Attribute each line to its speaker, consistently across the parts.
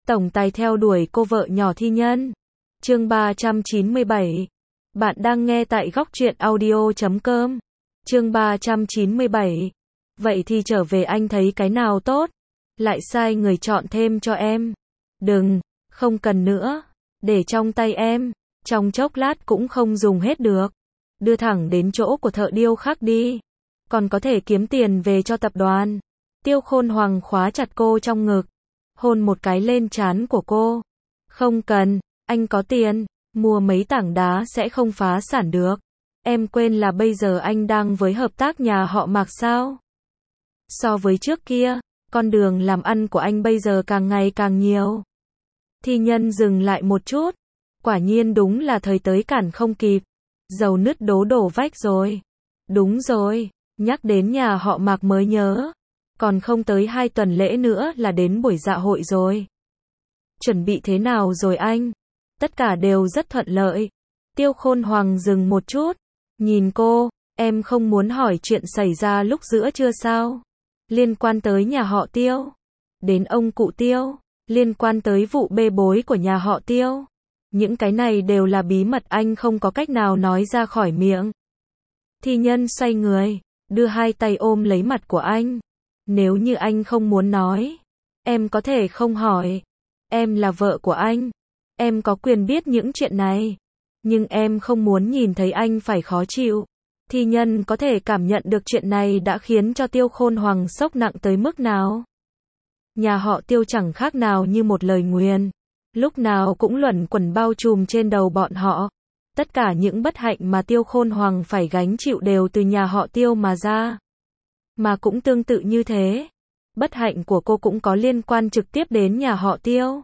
Speaker 1: tổng tài theo đuổi cô vợ nhỏ Thi Nhân. Chương 397. Bạn đang nghe tại góc truyện audio.com. Chương 397. Vậy thì trở về anh thấy cái nào tốt? Lại sai người chọn thêm cho em. Đừng, không cần nữa. Để trong tay em. Trong chốc lát cũng không dùng hết được. Đưa thẳng đến chỗ của thợ điêu khắc đi. Còn có thể kiếm tiền về cho tập đoàn. Tiêu Khôn Hoàng khóa chặt cô trong ngực. Hôn một cái lên trán của cô. Không cần, anh có tiền. Mua mấy tảng đá sẽ không phá sản được. Em quên là bây giờ anh đang với hợp tác nhà họ Mạc sao? So với trước kia, con đường làm ăn của anh bây giờ càng ngày càng nhiều. Thi Nhân dừng lại một chút. Quả nhiên đúng là thời tới cản không kịp. Dầu nứt đổ vách rồi. Đúng rồi, nhắc đến nhà họ Mạc mới nhớ. Còn không tới 2 tuần lễ nữa là đến buổi dạ hội rồi. Chuẩn bị thế nào rồi anh? Tất cả đều rất thuận lợi. Tiêu Khôn Hoàng dừng một chút. Nhìn cô, em không muốn hỏi chuyện xảy ra lúc giữa trưa sao? Liên quan tới nhà họ Tiêu. Đến ông cụ Tiêu. Liên quan tới vụ bê bối của nhà họ Tiêu. Những cái này đều là bí mật anh không có cách nào nói ra khỏi miệng. Thi Nhân xoay người, đưa hai tay ôm lấy mặt của anh. Nếu như anh không muốn nói, em có thể không hỏi. Em là vợ của anh. Em có quyền biết những chuyện này. Nhưng em không muốn nhìn thấy anh phải khó chịu. Thi Nhân có thể cảm nhận được chuyện này đã khiến cho Tiêu Khôn Hoàng sốc nặng tới mức nào. Nhà họ Tiêu chẳng khác nào như một lời nguyền. Lúc nào cũng luẩn quẩn bao trùm trên đầu bọn họ. Tất cả những bất hạnh mà Tiêu Khôn Hoàng phải gánh chịu đều từ nhà họ Tiêu mà ra. Mà cũng tương tự như thế. Bất hạnh của cô cũng có liên quan trực tiếp đến nhà họ Tiêu.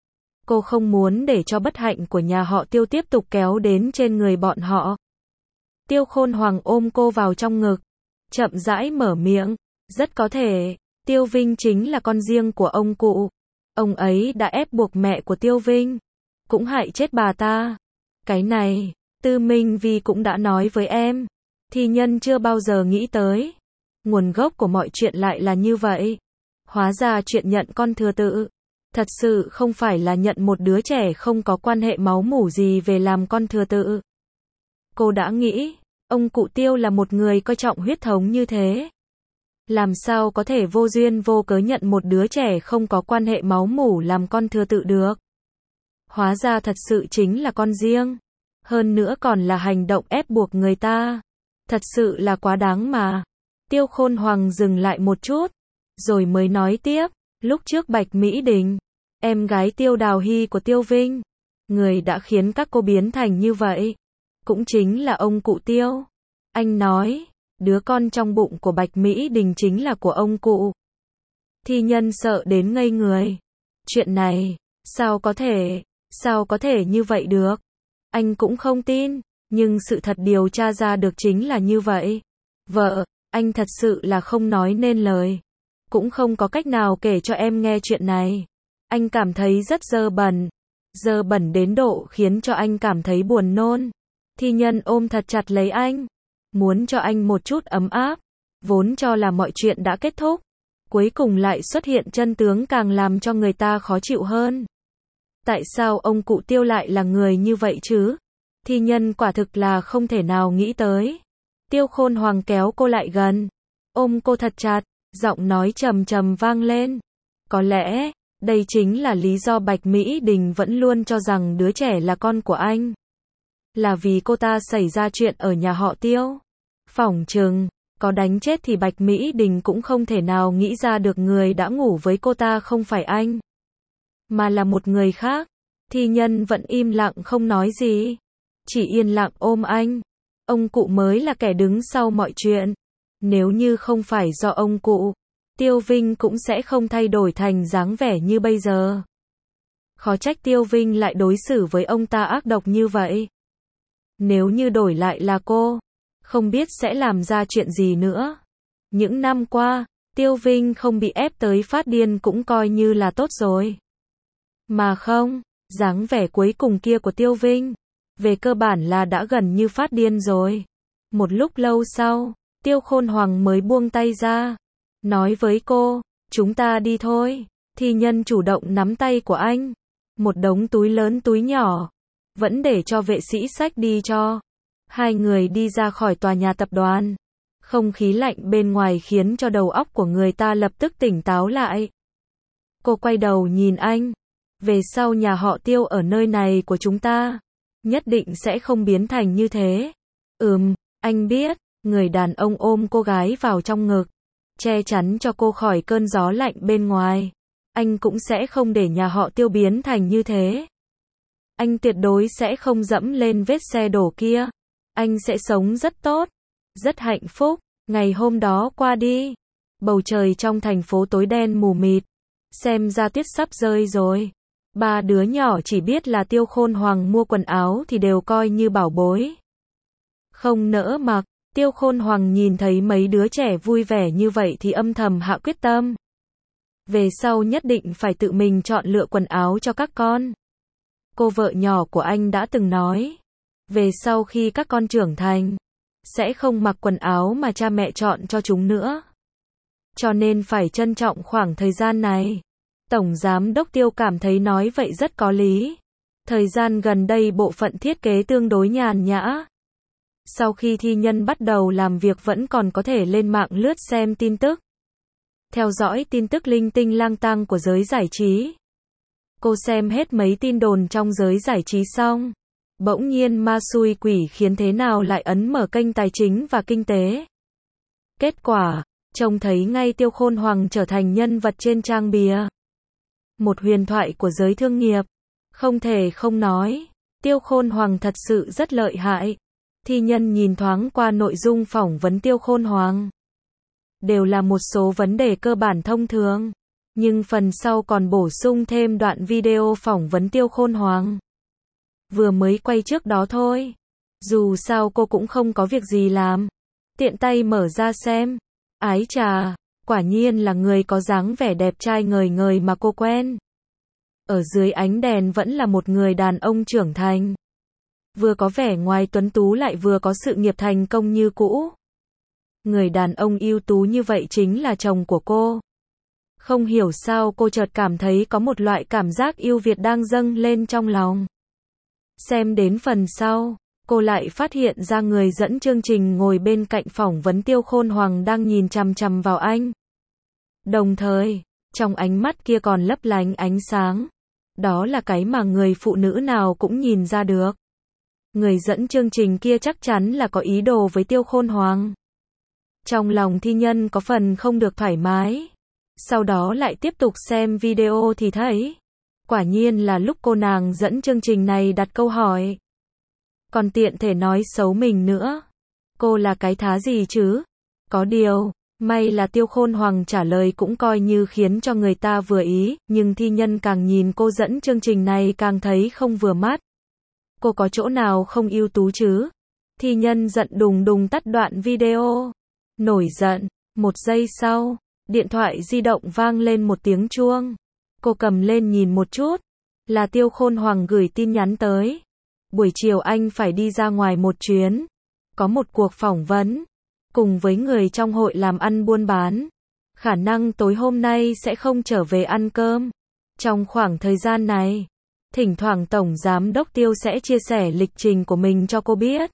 Speaker 1: Cô không muốn để cho bất hạnh của nhà họ Tiêu tiếp tục kéo đến trên người bọn họ. Tiêu Khôn Hoàng ôm cô vào trong ngực. Chậm rãi mở miệng. Rất có thể, Tiêu Vinh chính là con riêng của ông cụ. Ông ấy đã ép buộc mẹ của Tiêu Vinh. Cũng hại chết bà ta. Cái này, Tư Minh Vi cũng đã nói với em. Thi Nhân chưa bao giờ nghĩ tới. Nguồn gốc của mọi chuyện lại là như vậy. Hóa ra chuyện nhận con thừa tự. Thật sự không phải là nhận một đứa trẻ không có quan hệ máu mủ gì về làm con thừa tự. Cô đã nghĩ, ông cụ Tiêu là một người coi trọng huyết thống như thế. Làm sao có thể vô duyên vô cớ nhận một đứa trẻ không có quan hệ máu mủ làm con thừa tự được. Hóa ra thật sự chính là con riêng. Hơn nữa còn là hành động ép buộc người ta. Thật sự là quá đáng mà. Tiêu Khôn Hoàng dừng lại một chút. Rồi mới nói tiếp. Lúc trước Bạch Mỹ Đình, em gái Tiêu Đào Hy của Tiêu Vinh, người đã khiến các cô biến thành như vậy. Cũng chính là ông cụ Tiêu. Anh nói, đứa con trong bụng của Bạch Mỹ Đình chính là của ông cụ. Thi Nhân sợ đến ngây người. Chuyện này, sao có thể như vậy được? Anh cũng không tin, nhưng sự thật điều tra ra được chính là như vậy. Vợ, anh thật sự là không nói nên lời. Cũng không có cách nào kể cho em nghe chuyện này. Anh cảm thấy rất dơ bẩn đến độ khiến cho anh cảm thấy buồn nôn. Thi Nhân ôm thật chặt lấy anh, muốn cho anh một chút ấm áp. Vốn cho là mọi chuyện đã kết thúc, cuối cùng lại xuất hiện chân tướng càng làm cho người ta khó chịu hơn. Tại sao ông cụ Tiêu lại là người như vậy chứ? Thi Nhân quả thực là không thể nào nghĩ tới. Tiêu Khôn Hoàng kéo cô lại gần, ôm cô thật chặt, giọng nói trầm trầm vang lên. Có lẽ, đây chính là lý do Bạch Mỹ Đình vẫn luôn cho rằng đứa trẻ là con của anh. Là vì cô ta xảy ra chuyện ở nhà họ Tiêu. Phỏng chừng, có đánh chết thì Bạch Mỹ Đình cũng không thể nào nghĩ ra được người đã ngủ với cô ta không phải anh, mà là một người khác. Thi Nhân vẫn im lặng không nói gì. Chỉ yên lặng ôm anh. Ông cụ mới là kẻ đứng sau mọi chuyện. Nếu như không phải do ông cụ, Tiêu Vinh cũng sẽ không thay đổi thành dáng vẻ như bây giờ. Khó trách Tiêu Vinh lại đối xử với ông ta ác độc như vậy. Nếu như đổi lại là cô, không biết sẽ làm ra chuyện gì nữa. Những năm qua, Tiêu Vinh không bị ép tới phát điên cũng coi như là tốt rồi. Mà không, dáng vẻ cuối cùng kia của Tiêu Vinh, về cơ bản là đã gần như phát điên rồi. Một lúc lâu sau, Tiêu Khôn Hoàng mới buông tay ra, nói với cô, chúng ta đi thôi. Thi Nhân chủ động nắm tay của anh. Một đống túi lớn túi nhỏ. Vẫn để cho vệ sĩ xách đi cho. Hai người đi ra khỏi tòa nhà tập đoàn. Không khí lạnh bên ngoài khiến cho đầu óc của người ta lập tức tỉnh táo lại. Cô quay đầu nhìn anh. Về sau nhà họ Tiêu ở nơi này của chúng ta, nhất định sẽ không biến thành như thế. Anh biết. Người đàn ông ôm cô gái vào trong ngực, che chắn cho cô khỏi cơn gió lạnh bên ngoài. Anh cũng sẽ không để nhà họ Tiêu biến thành như thế. Anh tuyệt đối sẽ không dẫm lên vết xe đổ kia. Anh sẽ sống rất tốt, rất hạnh phúc. Ngày hôm đó qua đi, bầu trời trong thành phố tối đen mù mịt. Xem ra tuyết sắp rơi rồi. Ba đứa nhỏ chỉ biết là Tiêu Khôn Hoàng mua quần áo thì đều coi như bảo bối. Không nỡ mặc. Tiêu Khôn Hoàng nhìn thấy mấy đứa trẻ vui vẻ như vậy thì âm thầm hạ quyết tâm. Về sau nhất định phải tự mình chọn lựa quần áo cho các con. Cô vợ nhỏ của anh đã từng nói, về sau khi các con trưởng thành, sẽ không mặc quần áo mà cha mẹ chọn cho chúng nữa. Cho nên phải trân trọng khoảng thời gian này. Tổng Giám đốc Tiêu cảm thấy nói vậy rất có lý. Thời gian gần đây bộ phận thiết kế tương đối nhàn nhã. Sau khi Thi Nhân bắt đầu làm việc vẫn còn có thể lên mạng lướt xem tin tức. Theo dõi tin tức linh tinh lang tang của giới giải trí. Cô xem hết mấy tin đồn trong giới giải trí xong. Bỗng nhiên ma xui quỷ khiến thế nào lại ấn mở kênh tài chính và kinh tế. Kết quả, trông thấy ngay Tiêu Khôn Hoàng trở thành nhân vật trên trang bìa. Một huyền thoại của giới thương nghiệp. Không thể không nói, Tiêu Khôn Hoàng thật sự rất lợi hại. Thi Nhân nhìn thoáng qua nội dung phỏng vấn Tiêu Khôn Hoàng. Đều là một số vấn đề cơ bản thông thường. Nhưng phần sau còn bổ sung thêm đoạn video phỏng vấn Tiêu Khôn Hoàng. Vừa mới quay trước đó thôi. Dù sao cô cũng không có việc gì làm. Tiện tay mở ra xem. Ái chà, quả nhiên là người có dáng vẻ đẹp trai ngời ngời mà cô quen. Ở dưới ánh đèn vẫn là một người đàn ông trưởng thành. Vừa có vẻ ngoài tuấn tú lại vừa có sự nghiệp thành công như cũ. Người đàn ông ưu tú như vậy chính là chồng của cô. Không hiểu sao cô chợt cảm thấy có một loại cảm giác yêu Việt đang dâng lên trong lòng. Xem đến phần sau, cô lại phát hiện ra người dẫn chương trình ngồi bên cạnh phỏng vấn Tiêu Khôn Hoàng đang nhìn chằm chằm vào anh. Đồng thời, trong ánh mắt kia còn lấp lánh ánh sáng. Đó là cái mà người phụ nữ nào cũng nhìn ra được. Người dẫn chương trình kia chắc chắn là có ý đồ với Tiêu Khôn Hoàng. Trong lòng Thi Nhân có phần không được thoải mái. Sau đó lại tiếp tục xem video thì thấy. Quả nhiên là lúc cô nàng dẫn chương trình này đặt câu hỏi. Còn tiện thể nói xấu mình nữa. Cô là cái thá gì chứ? Có điều, may là Tiêu Khôn Hoàng trả lời cũng coi như khiến cho người ta vừa ý. Nhưng Thi Nhân càng nhìn cô dẫn chương trình này càng thấy không vừa mắt. Cô có chỗ nào không ưu tú chứ? Thi Nhân giận đùng đùng tắt đoạn video. Nổi giận. Một giây sau, điện thoại di động vang lên một tiếng chuông. Cô cầm lên nhìn một chút. Là Tiêu Khôn Hoàng gửi tin nhắn tới. Buổi chiều anh phải đi ra ngoài một chuyến. Có một cuộc phỏng vấn. Cùng với người trong hội làm ăn buôn bán. Khả năng tối hôm nay sẽ không trở về ăn cơm. Trong khoảng thời gian này, thỉnh thoảng Tổng Giám đốc Tiêu sẽ chia sẻ lịch trình của mình cho cô biết.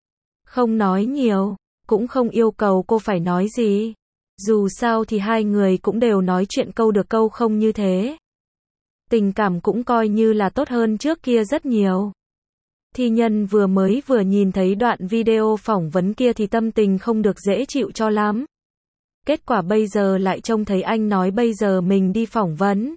Speaker 1: Không nói nhiều, cũng không yêu cầu cô phải nói gì. Dù sao thì hai người cũng đều nói chuyện câu được câu không như thế. Tình cảm cũng coi như là tốt hơn trước kia rất nhiều. Thi Nhân vừa nhìn thấy đoạn video phỏng vấn kia thì tâm tình không được dễ chịu cho lắm. Kết quả bây giờ lại trông thấy anh nói bây giờ mình đi phỏng vấn.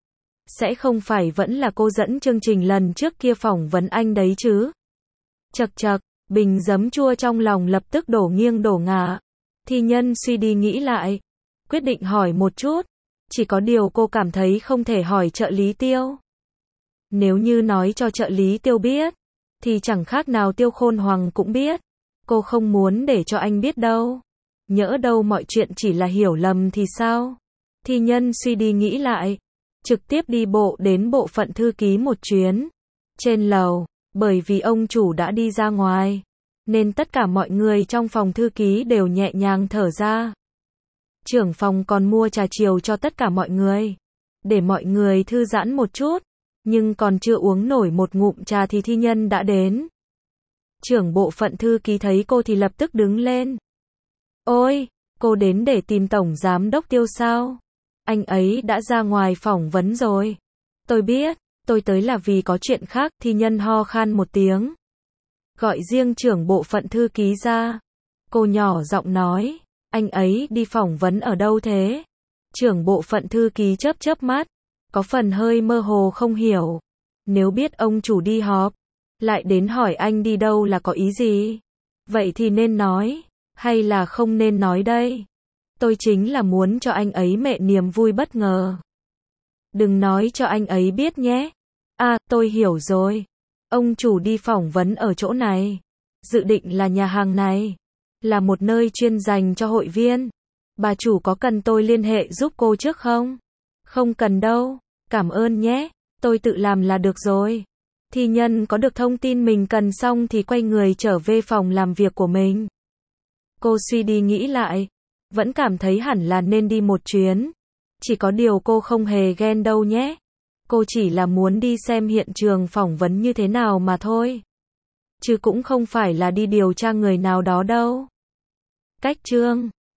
Speaker 1: Sẽ không phải vẫn là cô dẫn chương trình lần trước kia phỏng vấn anh đấy chứ? Chậc chậc, bình giấm chua trong lòng lập tức đổ nghiêng đổ ngả. Thi Nhân suy đi nghĩ lại, quyết định hỏi một chút. Chỉ có điều cô cảm thấy không thể hỏi trợ lý Tiêu. Nếu như nói cho trợ lý Tiêu biết, thì chẳng khác nào Tiêu Khôn Hoàng cũng biết. Cô không muốn để cho anh biết đâu. Nhỡ đâu mọi chuyện chỉ là hiểu lầm thì sao? Thi Nhân suy đi nghĩ lại, trực tiếp đi bộ đến bộ phận thư ký một chuyến. Trên lầu, bởi vì ông chủ đã đi ra ngoài, nên tất cả mọi người trong phòng thư ký đều nhẹ nhàng thở ra. Trưởng phòng còn mua trà chiều cho tất cả mọi người. để mọi người thư giãn một chút. Nhưng còn chưa uống nổi một ngụm trà thì thi nhân đã đến. Trưởng bộ phận thư ký thấy cô thì lập tức đứng lên. Ôi, cô đến để tìm tổng giám đốc Tiêu sao? Anh ấy đã ra ngoài phỏng vấn rồi. Tôi biết, tôi tới là vì có chuyện khác, thi nhân ho khan một tiếng. Gọi riêng trưởng bộ phận thư ký ra. Cô nhỏ giọng nói, anh ấy đi phỏng vấn ở đâu thế? Trưởng bộ phận thư ký chớp chớp mắt, có phần hơi mơ hồ không hiểu. Nếu biết ông chủ đi họp, lại đến hỏi anh đi đâu là có ý gì? Vậy thì nên nói, hay là không nên nói đây? Tôi chính là muốn cho anh ấy mẹ niềm vui bất ngờ. Đừng nói cho anh ấy biết nhé. À, tôi hiểu rồi. Ông chủ đi phỏng vấn ở chỗ này. Dự định là nhà hàng này. Là một nơi chuyên dành cho hội viên. Bà chủ có cần tôi liên hệ giúp cô trước không? Không cần đâu. Cảm ơn nhé. Tôi tự làm là được rồi. Thi nhân có được thông tin mình cần xong thì quay người trở về phòng làm việc của mình. Cô suy đi nghĩ lại. Vẫn cảm thấy hẳn là nên đi một chuyến. Chỉ có điều cô không hề ghen đâu nhé. Cô chỉ là muốn đi xem hiện trường phỏng vấn như thế nào mà thôi. Chứ cũng không phải là đi điều tra người nào đó đâu. Cách chương